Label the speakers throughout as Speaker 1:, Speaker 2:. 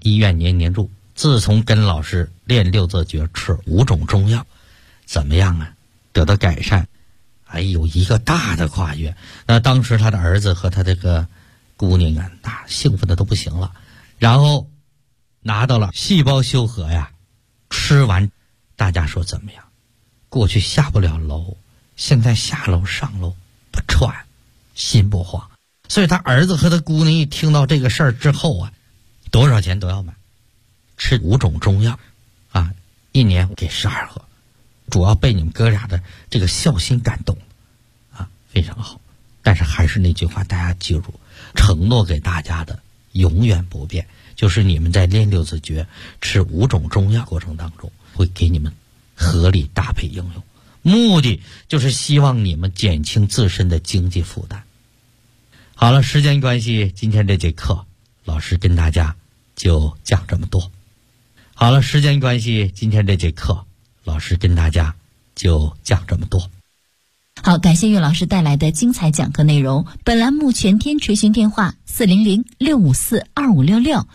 Speaker 1: 医院年年住。自从跟老师练六字诀，吃5种中药，怎么样啊？得到改善。哎呦，一个大的跨越。那当时他的儿子和他这个姑娘啊，那兴奋的都不行了。然后拿到了细胞修和呀，吃完，大家说怎么样？过去下不了楼，现在下楼上楼不喘，心不慌。所以他儿子和他姑娘一听到这个事儿之后啊，多少钱都要买。吃5种中药啊，1年给12盒，主要被你们哥俩的这个孝心感动啊，非常好。但是还是那句话，大家记住，承诺给大家的永远不变，就是你们在练六字诀吃5种中药过程当中，会给你们合理搭配应用，目的就是希望你们减轻自身的经济负担。好了，时间关系，今天这节课老师跟大家就讲这么多。好了，时间关系，今天这节课老师跟大家就讲这么多。
Speaker 2: 好，感谢岳老师带来的精彩讲课内容。本栏目全天垂询电话400-654-2566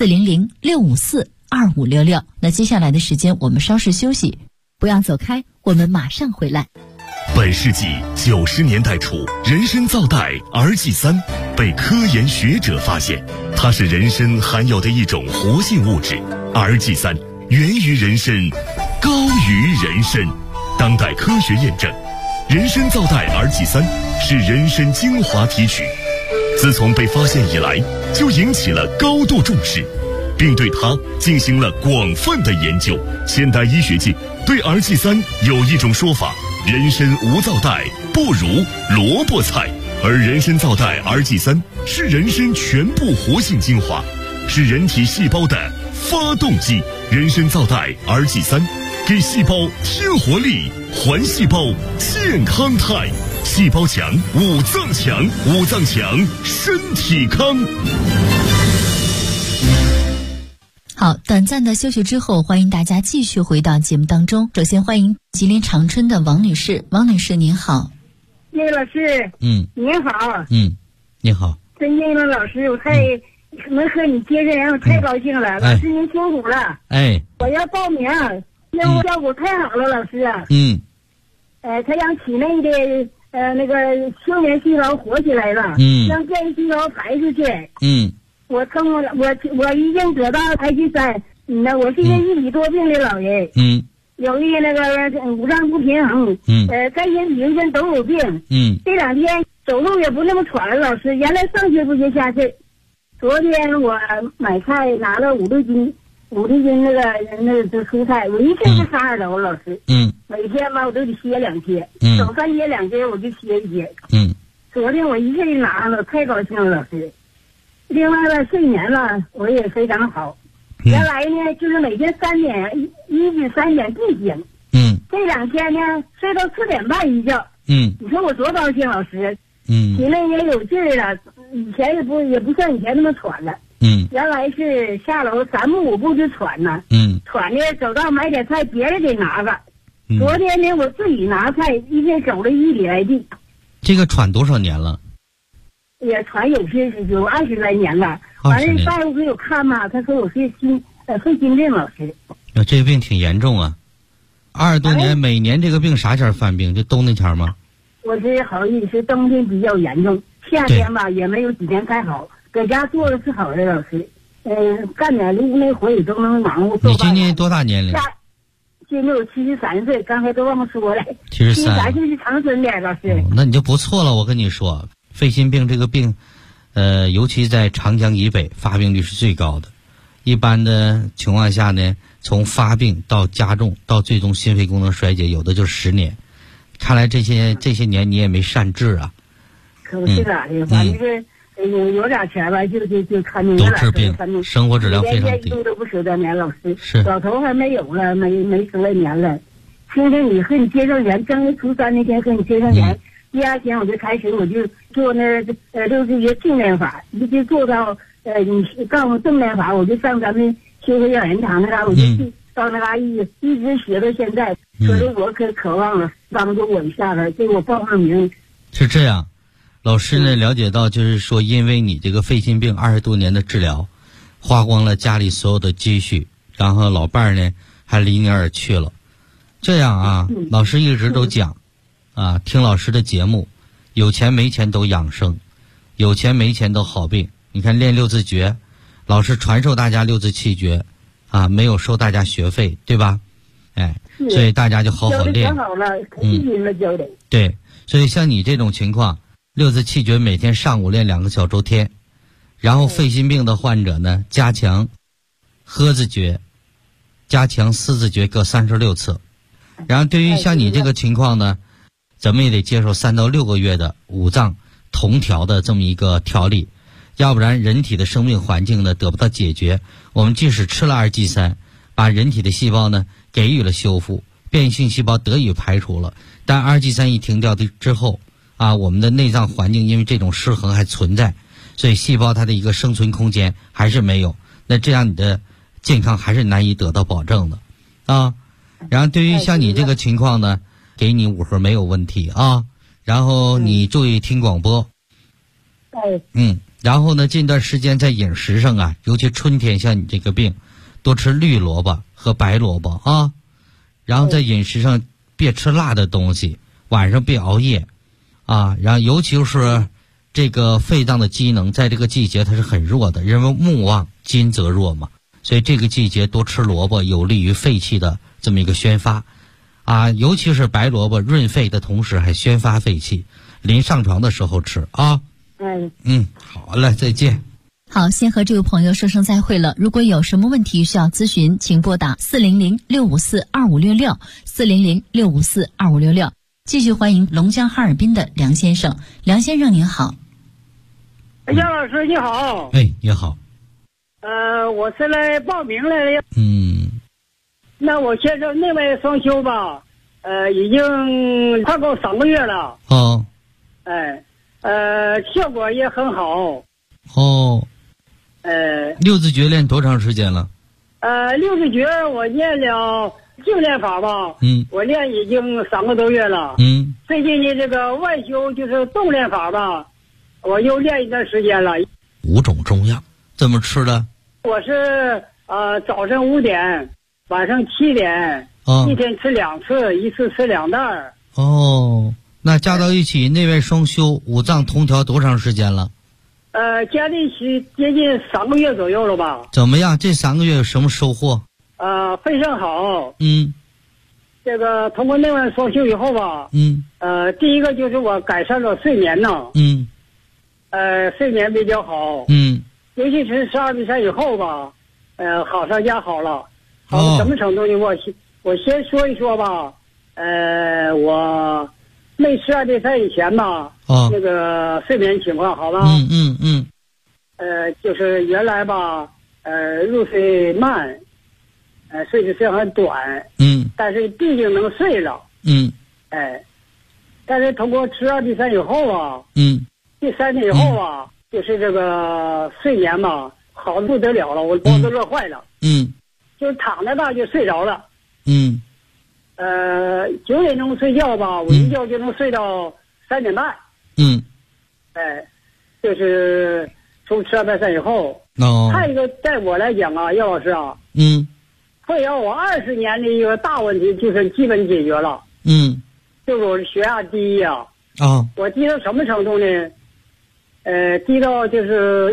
Speaker 2: 400-654-2566。那接下来的时间我们稍事休息，不要走开，我们马上回来。
Speaker 3: 本世纪90年代初，人参皂苷儿祭三被科研学者发现，它是人参含有的一种活性物质。儿祭三源于人参，高于人参。当代科学验证，人参皂苷儿祭三是人参精华提取，自从被发现以来，就引起了高度重视，并对它进行了广泛的研究。现代医学界对儿祭三有一种说法：人参无皂苷不如萝卜菜，而人参皂苷儿祭三是人参全部活性精华，是人体细胞的发动机。人参皂苷儿祭三给细胞添活力，还细胞健康态，细胞强，五脏强，五脏强，身体康。
Speaker 2: 好，短暂的休息之后，欢迎大家继续回到节目当中。首先欢迎吉林长春的王女士。王女士您好。
Speaker 4: 叶老师，您好。
Speaker 1: 你好。
Speaker 4: 真叶老师，我太能和你接上，我太高兴了。老师您辛苦了。我要报名，业务效果太好了，老师啊。他让体内的那个青年细胞活起来了，让变异细胞排出去。我已经得到癌祭三。我是一个1米多病的老人。有一那个五脏不平衡。肝肾脾肾都有病。这2天走路也不那么喘了，老师。原来上气不接下气。昨天我买菜拿了5、6斤那个蔬菜，我一天就上2楼，老师。每天吧我都得歇2天，走3天2天我就歇1天。昨天我一下就拿上了，太高兴了，老师。另外了，睡眠了我也非常好。原来呢就是每天3点1至3点不醒。这2天呢睡到4点半一觉。你说我多高兴，老师。体内也有劲儿了，以前也不像以前那么喘了。原来是下楼3步5步就喘呢。喘的走到买点菜，别人得拿个。昨天呢我自己拿菜，一天走了1里来地。
Speaker 1: 这个喘多少年了？
Speaker 4: 也喘有20来年了。完了大夫给我看嘛，他说我是肺心病，老师。
Speaker 1: 这个病挺严重啊，20多年，每年这个病啥前犯病？就冬那前吗？
Speaker 4: 我是好像是冬天比较严重，夏天吧也没有几天太好，搁家做的是好的，老师。干点屋内活也都能忙活。
Speaker 1: 你今年多大年龄？
Speaker 4: 今年我73岁，刚才都忘了说了。
Speaker 1: 73
Speaker 4: 岁是长春的，老师。
Speaker 1: 那你就不错了，我跟你说，肺心病这个病，尤其在长江以北发病率是最高的。一般的情况下呢，从发病到加重到最终心肺功能衰竭，有的就10年。看来这些年你也没善治啊。
Speaker 4: 可不是咋的，反正是有点钱吧，就看病。
Speaker 1: 都治病，生活质量非常低。
Speaker 4: 都不舍得年，老师。
Speaker 1: 是。
Speaker 4: 老头还没有了，没10来年了。听听你和你接上缘，正月初3那天和你接上缘，第2天我就开始我就做那6字诀正念法，一直做到你告诉我正念法，我就上咱们修和养人堂那嘎，我就去到那嘎一直学到现在。所以我可渴望了，帮助我一下子，给我报上名。
Speaker 1: 是这样，老师呢了解到，就是说，因为你这个肺心病20多年的治疗， 花光了家里所有的积蓄，然后老伴儿呢还离你而去了。这样啊，老师一直都讲啊，听老师的节目，有钱没钱都养生，有钱没钱都好病。你看练六字诀，老师传授大家六字气诀啊，没有收大家学费，对吧？哎，所以大家就好好练。对，所以像你这种情况，六字气诀每天上午练2个小周天，然后肺心病的患者呢，加强喝字诀，加强四字诀各36次。然后对于像你这个情况呢，咱们也得接受3到6个月的五脏同调的这么一个调理，要不然人体的生命环境呢得不到解决。我们即使吃了2G3，把人体的细胞呢给予了修复，变异性细胞得以排除了，但2G3一停掉之后啊，我们的内脏环境因为这种失衡还存在，所以细胞它的一个生存空间还是没有，那这样你的健康还是难以得到保证的啊。然后对于像你这个情况呢，给你5盒没有问题啊。然后你注意听广播。然后呢，近段时间在饮食上啊，尤其春天像你这个病，多吃绿萝卜和白萝卜啊。然后在饮食上别吃辣的东西，晚上别熬夜啊。然后尤其是这个肺脏的机能在这个季节它是很弱的，因为木旺金则弱嘛，所以这个季节多吃萝卜有利于肺气的这么一个宣发啊，尤其是白萝卜润肺的同时还宣发肺气，临上床的时候吃啊。好了，再见。
Speaker 2: 好，先和这位朋友说声再会了。如果有什么问题需要咨询，请拨打400-654-2566 400-654-2566。继续欢迎龙江哈尔滨的梁先生。梁先生您好。
Speaker 5: 杨老师你好。
Speaker 1: 你好。
Speaker 5: 我是来报名来了。那我先生内外双修吧，已经快够3个月了。效果也很好。
Speaker 1: 六字诀练多长时间了？
Speaker 5: 六字诀我练了净练法吧。我练已经3个多月了。最近的这个外修就是动练法吧，我又练一段时间了。
Speaker 1: 5种中药怎么吃的？
Speaker 5: 我是早晨5点，晚上7点，一天吃2次，一次吃2袋。
Speaker 1: 那加到一起，内外双修，五脏同调多长时间了？
Speaker 5: 加在一起接近3个月左右了吧。
Speaker 1: 怎么样？这3个月有什么收获？
Speaker 5: 非常好。这个通过内外双修以后吧，第一个就是我改善了睡眠呢。睡眠比较好。尤其是12-3以后吧，好上加好了。好到什么程度呢？我先说一说吧。我没12-3以前吧，那个睡眠情况好吧？就是原来吧，入睡慢，睡的时间很短。但是毕竟能睡了。但是通过吃12-3以后啊，第3天以后啊，就是这个睡眠嘛，好的不得了了，我包都乐坏了。就躺着吧就睡着了。9点钟睡觉吧，我一觉就能睡到3点半。就是从12-3以后。还有一个，在我来讲啊，姚老师啊，会让我20年的一个大问题就是基本解决了。就是我的血压低呀。我低到什么程度呢？低到就是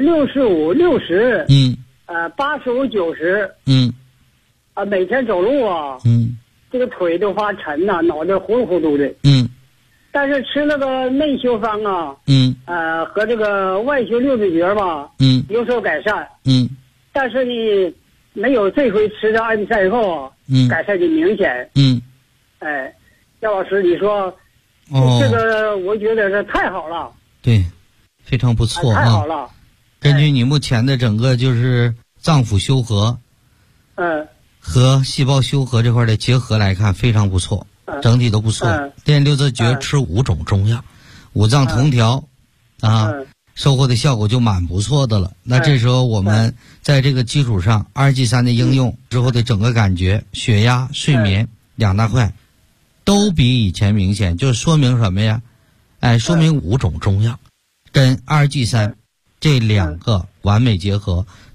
Speaker 5: 65、60。85、90。每天走路啊。这个腿都发沉呐，脑袋糊里糊涂的。但是吃那个内修方啊，和这个外修六字诀吧，有所改善。但是呢，没有这回吃到2-3以后啊，改善的明显。姚老师，你说，这个我觉得是太好了。
Speaker 1: 对，非常不错啊。
Speaker 5: 太好了。
Speaker 1: 根据你目前的整个就是脏腑修和，和细胞修和这块的结合来看，非常不错，整体都不错。练六字诀吃5种中药，五脏同调，收获的效果就蛮不错的了。那这时候我们在这个基础上，2G3的应用之后的整个感觉，血压、睡眠2大块，都比以前明显，就说明什么呀？说明5种中药跟2G3这2个完美结合，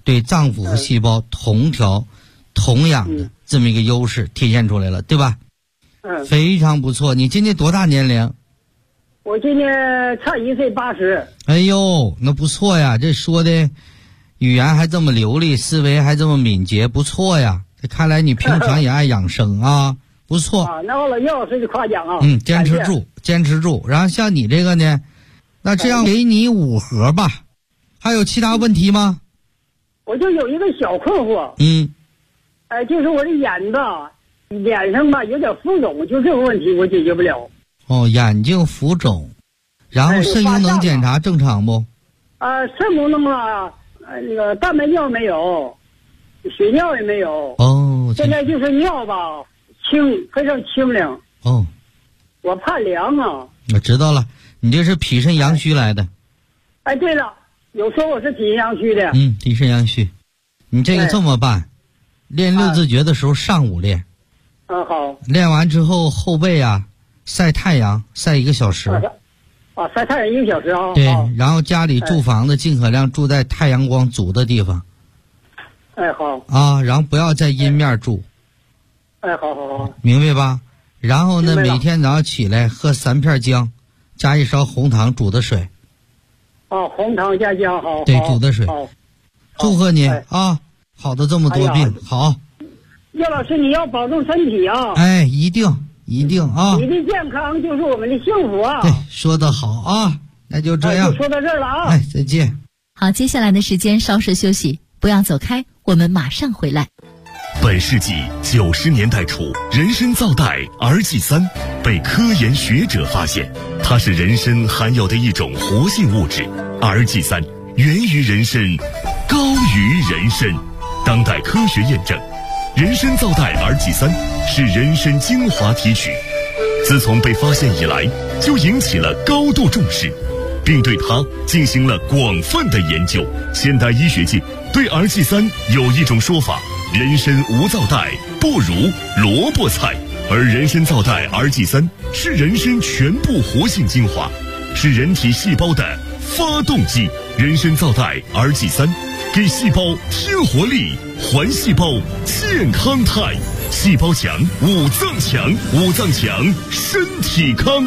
Speaker 1: 对脏腑和细胞同样的这么一个优势体现出来了，对吧？非常不错。你今年多大年龄？
Speaker 5: 我今年差1岁80。
Speaker 1: 哎呦，那不错呀，这说的语言还这么流利，思维还这么敏捷，不错呀。这看来你平常也爱养生啊，不错。
Speaker 5: 那我叶老师就夸奖啊。
Speaker 1: 坚持住，坚持住。然后像你这个呢，那这样给你5盒吧。还有其他问题吗？
Speaker 5: 我就有一个小困惑。就是我的脸上吧有点浮肿，就这个问题我解决不了。
Speaker 1: 眼睛浮肿，然后肾功能检查正常不？
Speaker 5: 肾功能啊，那个蛋白尿没有，血尿也没有。现在就是尿吧非常清凉。我怕凉啊。
Speaker 1: 我知道了，你这是脾肾阳虚来的。
Speaker 5: 对了，有说我是脾肾阳虚的。
Speaker 1: 脾肾阳虚，你这个这么办，练6字诀的时候上午练。
Speaker 5: 好。
Speaker 1: 练完之后后背晒太阳晒1个小时。
Speaker 5: 晒太阳1个小时啊。
Speaker 1: 对，然后家里住房子尽可量住在太阳光足的地方。
Speaker 5: 好。
Speaker 1: 然后不要在阴面住。
Speaker 5: 好。
Speaker 1: 明白吧？然后呢，每天早上起来喝3片姜，加1勺红糖煮的水。
Speaker 5: 红糖加姜，好。
Speaker 1: 对，煮的水。祝贺你好的这么多病。好。
Speaker 5: 叶老师，你要保重身体啊！
Speaker 1: 一定啊！
Speaker 5: 你的健康就是我们的幸福啊！
Speaker 1: 对，说得好啊！那就这样，
Speaker 5: 就说到这儿了啊！
Speaker 1: 再见。
Speaker 2: 好，接下来的时间稍事休息，不要走开，我们马上回来。
Speaker 3: 本世纪90年代初，人参皂苷儿祭3被科研学者发现，它是人参含有的一种活性物质。儿祭3源于人参，高于人参。当代科学验证，人参皂苷儿祭3是人参精华提取，自从被发现以来，就引起了高度重视，并对它进行了广泛的研究。现代医学界对儿祭3有一种说法：人参无皂苷不如萝卜菜，而人参皂苷儿祭3是人参全部活性精华，是人体细胞的发动机。人参皂苷儿祭3给细胞添活力，还细胞健康态，细胞强，五脏强，五脏强，身体康。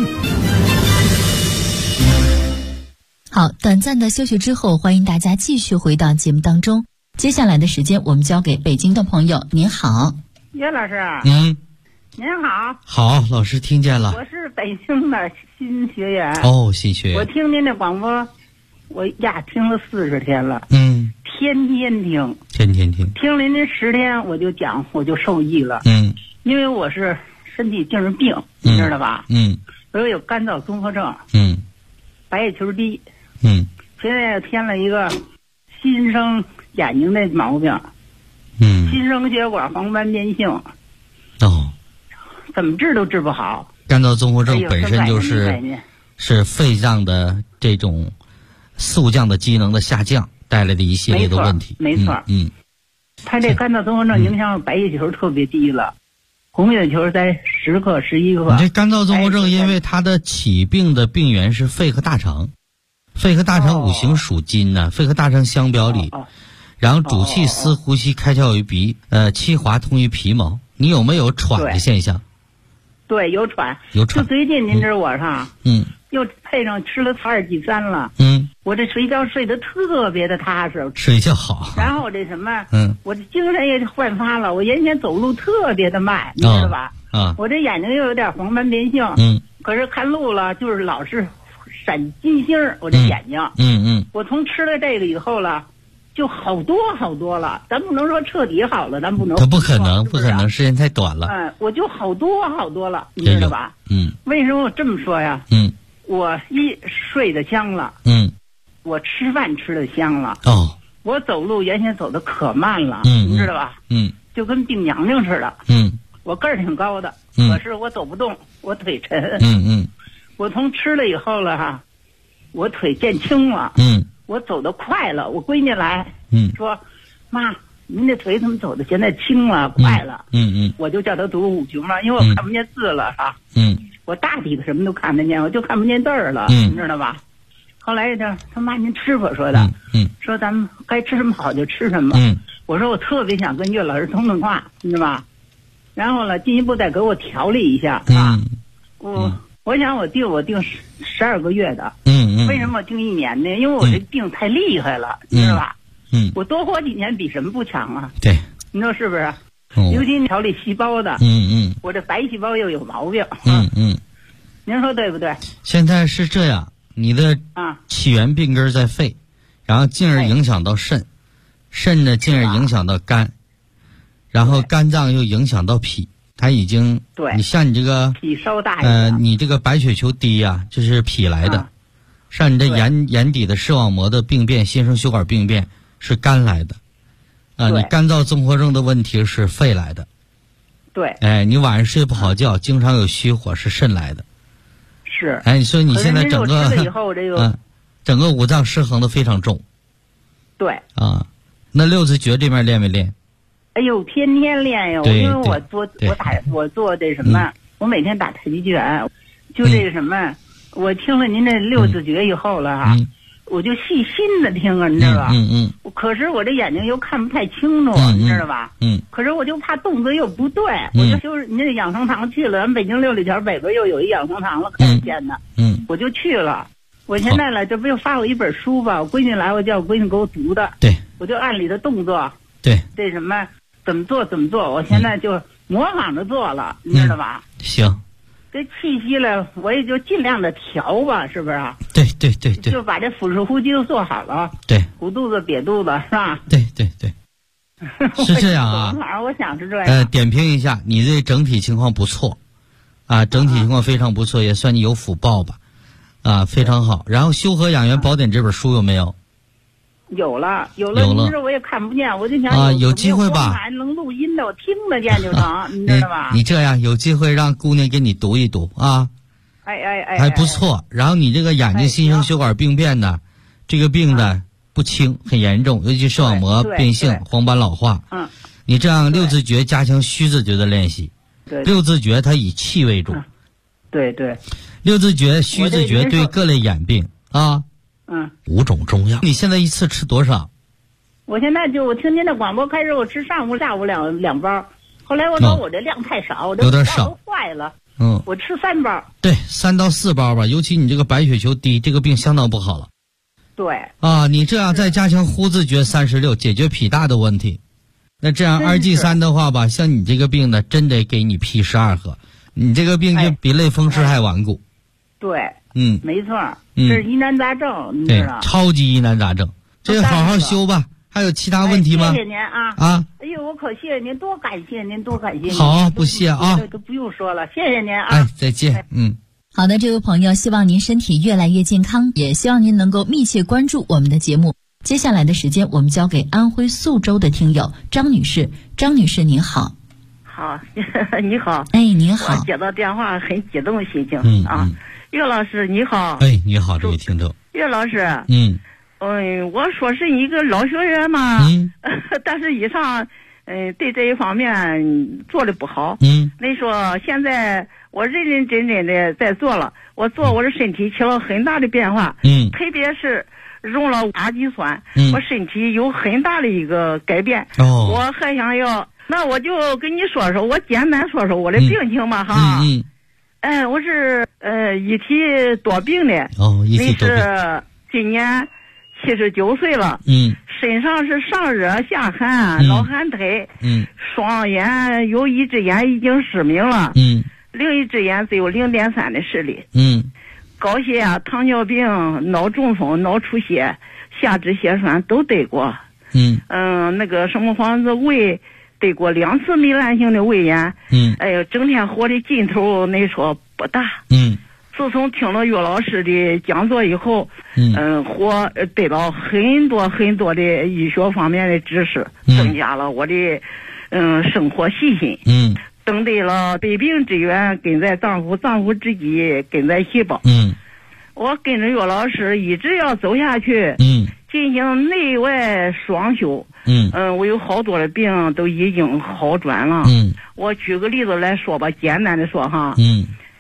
Speaker 2: 好，短暂的休息之后，欢迎大家继续回到节目当中。接下来的时间，我们交给北京的朋友。您好，
Speaker 6: 叶老师。您好。
Speaker 1: 好，老师听见了。
Speaker 6: 我是北京的新学员。
Speaker 1: 新学员。
Speaker 6: 我听您的广播，我听了40天了。天天听。听了您10天，我就讲，我就受益了。因为我是身体精神病，你知道吧？我有肝脏综合症。白血球低。现在添了一个新生眼睛的毛病。新生血管黄斑变性。怎么治都治不好。
Speaker 1: 肝脏综合症本身是肺脏的这种速降的机能的下降带来的一系列的问题。
Speaker 6: 没错。他这肝脏综合症影响白血球特别低了，红血球在10克、11克。
Speaker 1: 你这肝脏综合症，因为它的起病的病源是肺和大肠，肺和大肠五行属金呢，肺和大肠相表里，然后主气司呼吸开窍于鼻，气滑通于皮毛。你有没有喘的现象？
Speaker 6: 对，有喘。就最近您知道我又配上吃了儿祭3了。我这睡觉睡得特别的踏实，
Speaker 1: 睡觉好。
Speaker 6: 然后我这什么，我这精神也焕发了。我原先走路特别的慢，你知道吧？我这眼睛又有点黄斑变性。可是看路了，就是老是闪金星，我这眼睛。我从吃了这个以后了，就好多了。咱不能说彻底好了，咱不能。
Speaker 1: 它不可能，时间太短了。
Speaker 6: 我就好多了，你知道吧？为什么我这么说呀？我睡得香了。我吃饭吃得香了。我走路原先走得可慢了，你知道吧？就跟病娘娘似的。我个儿挺高的，可是我走不动，我腿沉。我从吃了以后了我腿渐轻了。我走得快了。我闺女来，说妈，您这腿怎么走的现在轻了，快了。我就叫她读五行了，因为我看不见字了我大体的什么都看得见，我就看不见字儿了。你知道吧？ 后来他妈您吃吧，说的，说咱们该吃什么好就吃什么。我说我特别想跟岳老师通通话，你知道吧？然后呢，进一步再给我调理一下啊。我想我定12个月的。为什么我定1年呢？因为我这病太厉害了，你知道吧？我多活几年比什么不强啊？
Speaker 1: 对，
Speaker 6: 你说是不是？尤其调理细胞的。我这白细胞又有毛病。您说对不对？
Speaker 1: 现在是这样，你的起源病根在肺，然后进而影响到肾，肾呢进而影响到肝，然后肝脏又影响到脾。它已经，
Speaker 6: 对，
Speaker 1: 你像你这个
Speaker 6: 脾稍大一点，
Speaker 1: 你这个白血球低呀，这是脾来的。像你这眼底的视网膜的病变、新生血管病变是肝来的。你干燥综合症的问题是肺来的。
Speaker 6: 对。
Speaker 1: 你晚上睡不好觉，经常有虚火是肾来的。
Speaker 6: 是。
Speaker 1: 你说你现在整个
Speaker 6: 以后这个
Speaker 1: 整个五脏失衡的非常重。
Speaker 6: 对。
Speaker 1: 那六字诀这边练没练？
Speaker 6: 哎呦，天天练呀！因为我做这什么，我每天打太极拳，就这个什么，我听了您这六字诀以后了哈，我就细心的听啊，你知道吧？可是我这眼睛又看不太清楚，你知道吧？可是我就怕动作又不对，我就是您这养生堂去了，咱北京六里桥北边又有一养生堂了，开始建的，我就去了。我现在了，这不又发我一本书吧？我闺女来，我叫我闺女给我读的，
Speaker 1: 对，
Speaker 6: 我就按里的动作，
Speaker 1: 对，
Speaker 6: 这什么。怎么做？我现在就模仿着做了，你知道吧？
Speaker 1: 行，
Speaker 6: 这气息了，我也就尽量的调吧，是不是？
Speaker 1: 对，
Speaker 6: 就把这腹式呼吸都做好了。
Speaker 1: 对，
Speaker 6: 鼓肚子、瘪肚子，是吧？
Speaker 1: 对，是这样啊。
Speaker 6: 反正我想是这样。
Speaker 1: 点评一下，你这整体情况不错，整体情况非常不错，也算你有福报吧，非常好。然后《修和养元宝典》这本书有没有？有了，您这我也看不见，我就想有机会吧，
Speaker 6: 能录音的我听得见就成，你知道吧？
Speaker 1: 你这样有机会让姑娘给你读一读啊，还不错。然后你这个眼睛新生血管病变呢，这个病呢不轻，很严重，尤其视网膜变性、黄斑老化。你这样六字诀加强虚字诀的练习，六字诀它以气为主。
Speaker 6: 对，
Speaker 1: 六字诀、虚字诀对各类眼病5种中药，你现在一次吃多少？
Speaker 6: 我现在我听您的广播开始，我吃上午、下午两包，后来我说我这量太少，我这
Speaker 1: 有点少，
Speaker 6: 都坏了。我吃3包。
Speaker 1: 对，3到4包吧，尤其你这个白血球低，这个病相当不好了。
Speaker 6: 对。
Speaker 1: 你这样再加强呼字诀36，解决脾大的问题。那这样2G3的话吧，像你这个病呢，真得给你批12盒，你这个病就比类风湿还顽固。
Speaker 6: 对。没错，这是疑难杂症，你知道？
Speaker 1: 超级疑难杂症，这个好好修吧。还有其他问题吗？
Speaker 6: 谢谢您啊！哎呦，我可谢谢您，多感谢您，多感谢您。
Speaker 1: 好，不谢啊，
Speaker 6: 都不用说了，谢谢您啊！
Speaker 1: 再见。
Speaker 2: 好的，这位朋友，希望您身体越来越健康，也希望您能够密切关注我们的节目。接下来的时间，我们交给安徽宿州的听友张女士。张女士，您好。
Speaker 7: 好，你好。
Speaker 2: 您好。
Speaker 7: 我接到电话很激动心情岳老师你好。
Speaker 1: 你好，这位听众。
Speaker 7: 岳老师。我说是一个老学员嘛，但是以上对这一方面做的不好。那说现在我认认真真的在做了，我的身体起了很大的变化。特别是用了阿基酸，我身体有很大的一个改变。我还想要，那我就跟你说说，我简单说说我的病情吧哈。我是一体多病的。
Speaker 1: 一体多病。
Speaker 7: 那是今年79岁了。身上是上热下寒，老寒腿。双眼有一只眼已经失明了。另一只眼只有0.3的视力。高血压、糖尿病、脑中风、脑出血、下肢血栓都得过。那个什么黄子胃得过2次糜烂性的胃炎。整天活的劲头那说不大。自从听了岳老师的讲座以后，我得到很多很多的医学方面的知识，增加了我的生活细心。登对了百病之源根在脏腑，脏腑之基根在细胞。我跟着岳老师一直要走下去。进行内外双修。我有好多的病都已经好转了。我举个例子来说吧，简单的说哈。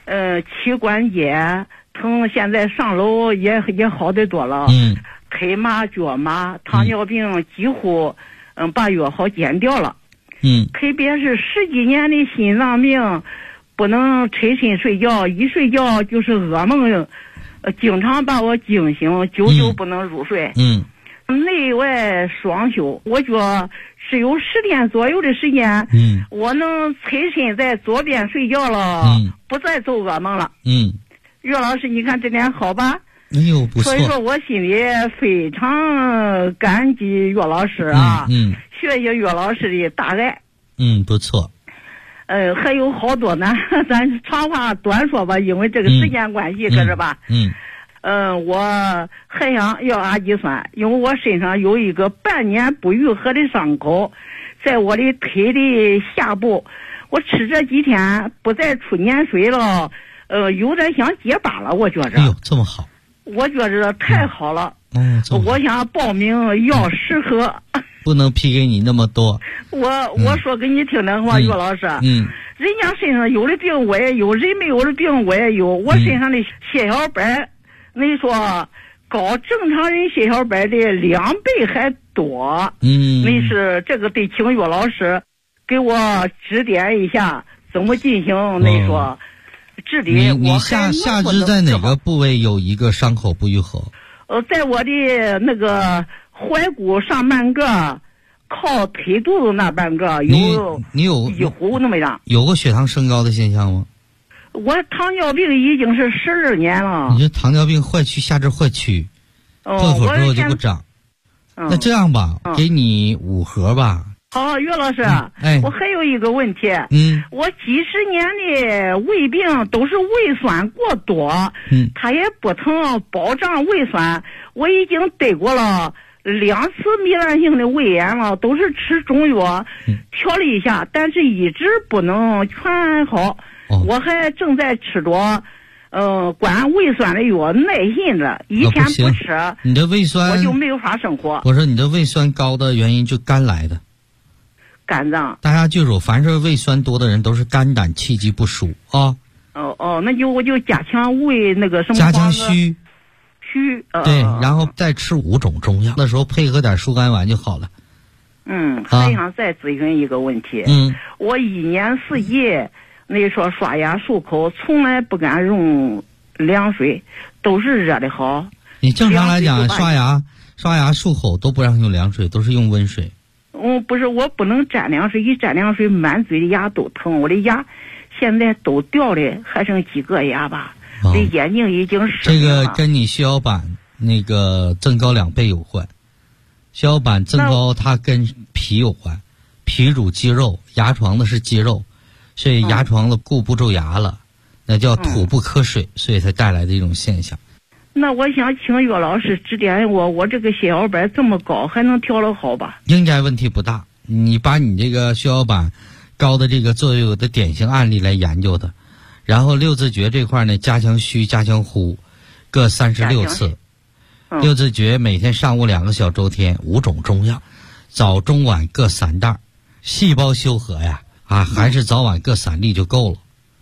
Speaker 7: 膝关节疼，现在上楼也好得多了。腿麻脚麻，糖尿病几乎把药好减掉了。特别是10几年的心脏病，不能沉身睡觉，一睡觉就是噩梦，经常把我惊醒，久久不能入睡。内外双休，我觉得是有10天左右的时间，我能沉身在左边睡觉了，不再做噩梦了。岳老师，你看这点好吧？
Speaker 1: 哎呦，不错。
Speaker 7: 所以说我心里非常感激岳老师啊，学习岳老师的大爱。
Speaker 1: 不错。
Speaker 7: 还有好多呢，咱长话短说吧，因为这个时间关系，可是吧？我还想要氨基酸，因为我身上有一个半年不愈合的伤口，在我的腿的下部。我吃这几天不再出粘水了，有点想结疤了，我觉着。
Speaker 1: 哎呦，这么好！
Speaker 7: 我觉着太好了。我想报名要10盒。
Speaker 1: 不能批给你那么多。
Speaker 7: 我说给你听听话，岳老师。人家身上有的病我也有，人没有的病我也有。我身上的血小板，你说高正常人血小板的2倍还多。你是这个得请岳老师给我指点一下怎么进行。你说治理。
Speaker 1: 你下肢在哪个部位有一个伤口不愈合？
Speaker 7: 在我的那个踝骨上半个，靠腿肚子那半个
Speaker 1: 你有
Speaker 7: 一糊那么样。
Speaker 1: 有过血糖升高的现象吗？
Speaker 7: 我糖尿病已经是12年了。
Speaker 1: 你这糖尿病坏区，下肢坏区，破口之后就不长。那这样吧，给你5盒吧。
Speaker 7: 好，岳老师，我还有一个问题。我几十年的胃病都是胃酸过多，它也不疼保障胃酸。我已经得过了2次糜烂性的胃炎了，都是吃中药调了一下，但是一直不能全好。我还正在吃着管胃酸的药，耐心的，一天不吃，
Speaker 1: 你的胃酸
Speaker 7: 我就没有法生活。
Speaker 1: 我说你的胃酸高的原因就肝来的。
Speaker 7: 肝脏，
Speaker 1: 大家记住，凡是胃酸多的人都是肝胆气机不舒啊。
Speaker 7: 那我就加强胃那个什么，
Speaker 1: 加强虚，
Speaker 7: 对，
Speaker 1: 然后再吃5种中药，那时候配合点疏肝丸就好了。
Speaker 7: 还想再咨询一个问题。我1年4季，那说刷牙漱口从来不敢用凉水，都是热的好。
Speaker 1: 你正常来讲，刷牙漱口都不让用凉水，都是用温水。
Speaker 7: 不是，我不能沾凉水，一沾凉水满嘴的牙都疼，我的牙现在都掉的，还剩几个牙吧。我的眼睛已经失明了。
Speaker 1: 这个跟你血小板那个增高2倍有关。血小板增高它跟脾有关，脾主肌肉，牙床的是肌肉，所以牙床的顾不住牙了，那叫吐不瞌水，所以才带来的一种现象。
Speaker 7: 那我想请岳老师指点我这个血小板这么高，还能调得好吧？
Speaker 1: 应该问题不大。你把你这个血小板高的这个作用的典型案例来研究的，然后六字诀这块呢，加强虚加强呼各36次。六字诀每天上午2个小周天，5种中药，早中晚各3袋，细胞修合呀还是早晚各3粒就够了。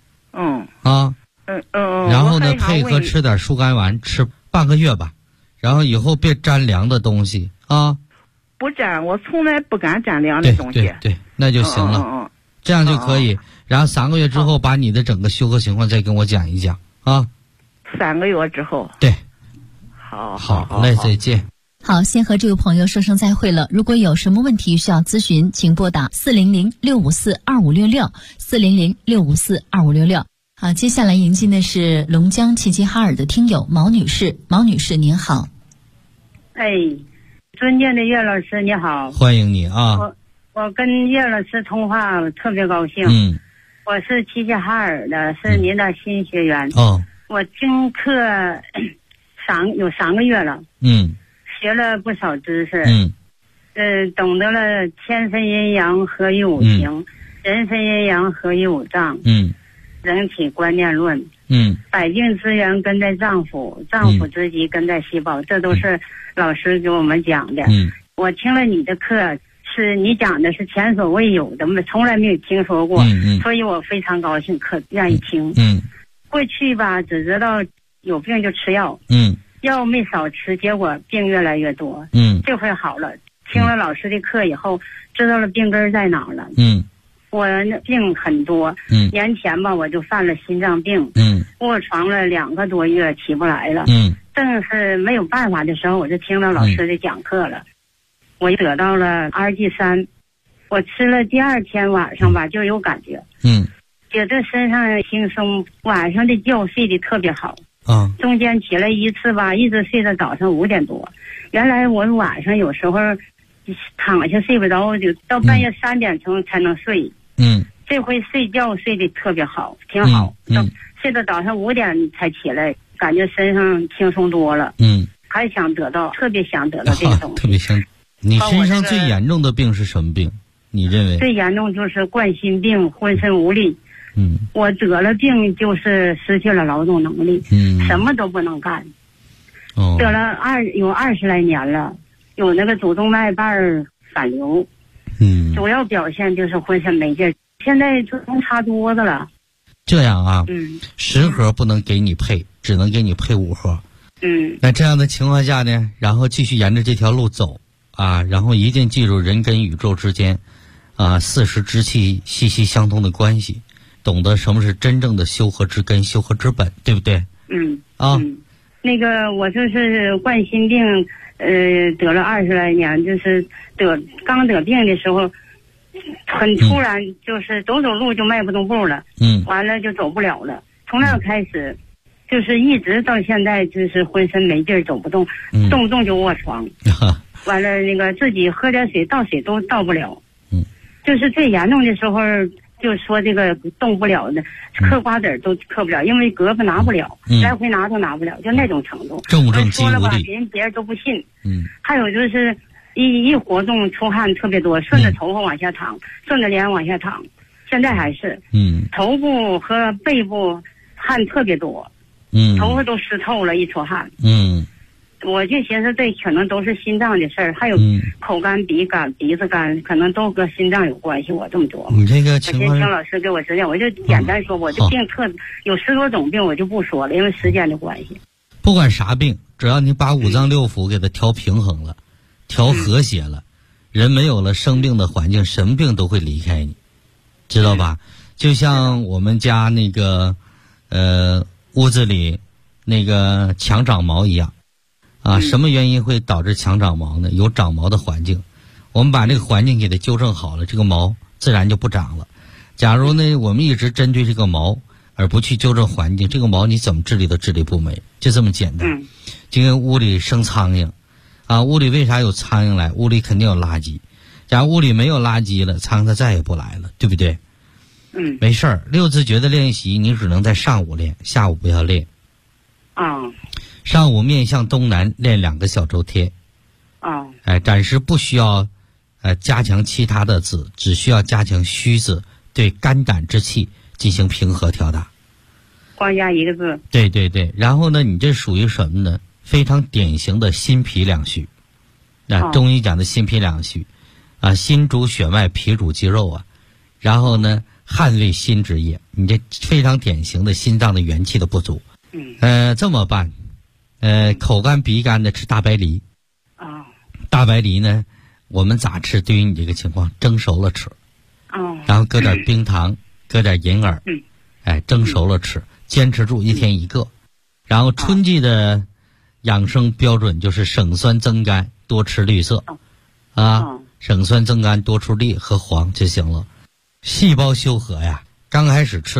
Speaker 1: 然后呢，配合吃点疏肝丸，吃半个月吧，然后以后别沾凉的东西啊。
Speaker 7: 不沾，我从来不敢沾凉的东西。
Speaker 1: 对，那就行了。这样就可以。然后3个月之后，把你的整个休克情况再跟我讲一讲啊。
Speaker 7: 3个月之后。
Speaker 1: 对。
Speaker 7: 好
Speaker 1: 嘞，再见。
Speaker 2: 好，先和这位朋友说声再会了。如果有什么问题需要咨询，请拨打400-654-2566，400-654-2566。好，接下来迎进的是龙江齐齐哈尔的听友毛女士。毛女士您好。
Speaker 8: 尊敬的岳老师你好。
Speaker 1: 欢迎你啊。
Speaker 8: 我跟岳老师通话特别高兴。我是齐齐哈尔的，是您的新学员。我听课有3个月了。学了不少知识。懂得了天分阴阳合于五行，人分阴阳合于五脏。人体观念论。百病之源根在脏腑，脏腑之疾根在细胞，这都是老师给我们讲的。我听了你的课，是你讲的是前所未有的，从来没有听说过。所以我非常高兴，愿意听。 过去吧，只知道有病就吃药，药没少吃，结果病越来越多，这回好了，听了老师的课以后，知道了病根在哪了，我那病很多，年前吧我就犯了心脏病，卧床了2个多月起不来了，正是没有办法的时候，我就听到老师的讲课了，我得到了RG3，我吃了第2天晚上吧就有感觉，觉得身上轻松，晚上的觉睡得特别好，中间起来一次吧，一直睡到早上5点多，原来我晚上有时候躺下睡不着，就到半夜3点钟才能睡，这回睡觉睡得特别好，挺好，睡到早上5点才起来，感觉身上轻松多了，还想得到，特别想得到这个东西，
Speaker 1: 特别想。你身上最严重的病是什么病？你认为？
Speaker 8: 最严重就是冠心病，浑身无力。我得了病就是失去了劳动能力，什么都不能干。得了有20来年了，有那个主动脉瓣反流，主要表现就是浑身没劲儿，现在就能插多子了。
Speaker 1: 这样啊，10盒不能给你配，只能给你配5盒。那这样的情况下呢，然后继续沿着这条路走啊，然后一定记住人跟宇宙之间4时之气息息相通的关系，懂得什么是真正的修和之根，修和之本，对不对？
Speaker 8: 那个我就是冠心病，得了20来年，就是刚得病的时候，很突然，就是走路就迈不动步了，完了就走不了了。从那开始，就是一直到现在，就是浑身没劲儿，走不动，动不动就卧床。完了那个自己喝点水，倒水都倒不了。就是最严重的时候，就说这个动不了的，嗑瓜子都嗑不了，因为胳膊拿不了，来回拿都拿不了，就那种程度。
Speaker 1: 重肌无力，
Speaker 8: 别人都不信。还有就是一活动出汗特别多，顺着头发往下淌，顺着脸往下淌，现在还是。头部和背部汗特别多，头发都湿透了，一出汗。我就寻思这可能都是心脏的事儿，还有口干、鼻干、鼻子干，可能都跟心脏有关系。我这么琢磨。
Speaker 1: 你这个情况，
Speaker 8: 我先请老师给我指点，我就简单说，我这病有10多种病，我就不说了，因为时间的关系。
Speaker 1: 不管啥病，只要你把5脏6腑给它调平衡了，调和谐了，人没有了生病的环境，什么病都会离开你，知道吧？就像我们家那个屋子里那个墙长毛一样。什么原因会导致强长毛呢？有长毛的环境，我们把这个环境给它纠正好了，这个毛自然就不长了。假如呢，我们一直针对这个毛，而不去纠正环境，这个毛你怎么治理都治理不没，就这么简单。就跟屋里生苍蝇，屋里为啥有苍蝇来？屋里肯定有垃圾。假如屋里没有垃圾了，苍蝇它再也不来了，对不对？没事儿，6字诀的练习你只能在上午练，下午不要练。上午面向东南练2个小周贴，暂时不需要加强其他的字，只需要加强虚字，对肝胆之气进行平和调达。
Speaker 8: 光加1个字。
Speaker 1: 对对对，然后呢，你这属于什么呢？非常典型的心脾两虚。中医讲的心脾两虚，心主血脉，脾主肌肉啊。然后呢，汗为心之液，你这非常典型的心脏的元气的不足。这么办？口干鼻干的吃大白梨。大白梨呢，我们咋吃？对于你这个情况，蒸熟了吃。然后搁点冰糖，搁点银耳。蒸熟了吃，坚持住1天1个。然后春季的养生标准就是省酸增甘，多吃绿色。省酸增甘，多出绿和黄就行了。细胞修和呀，刚开始吃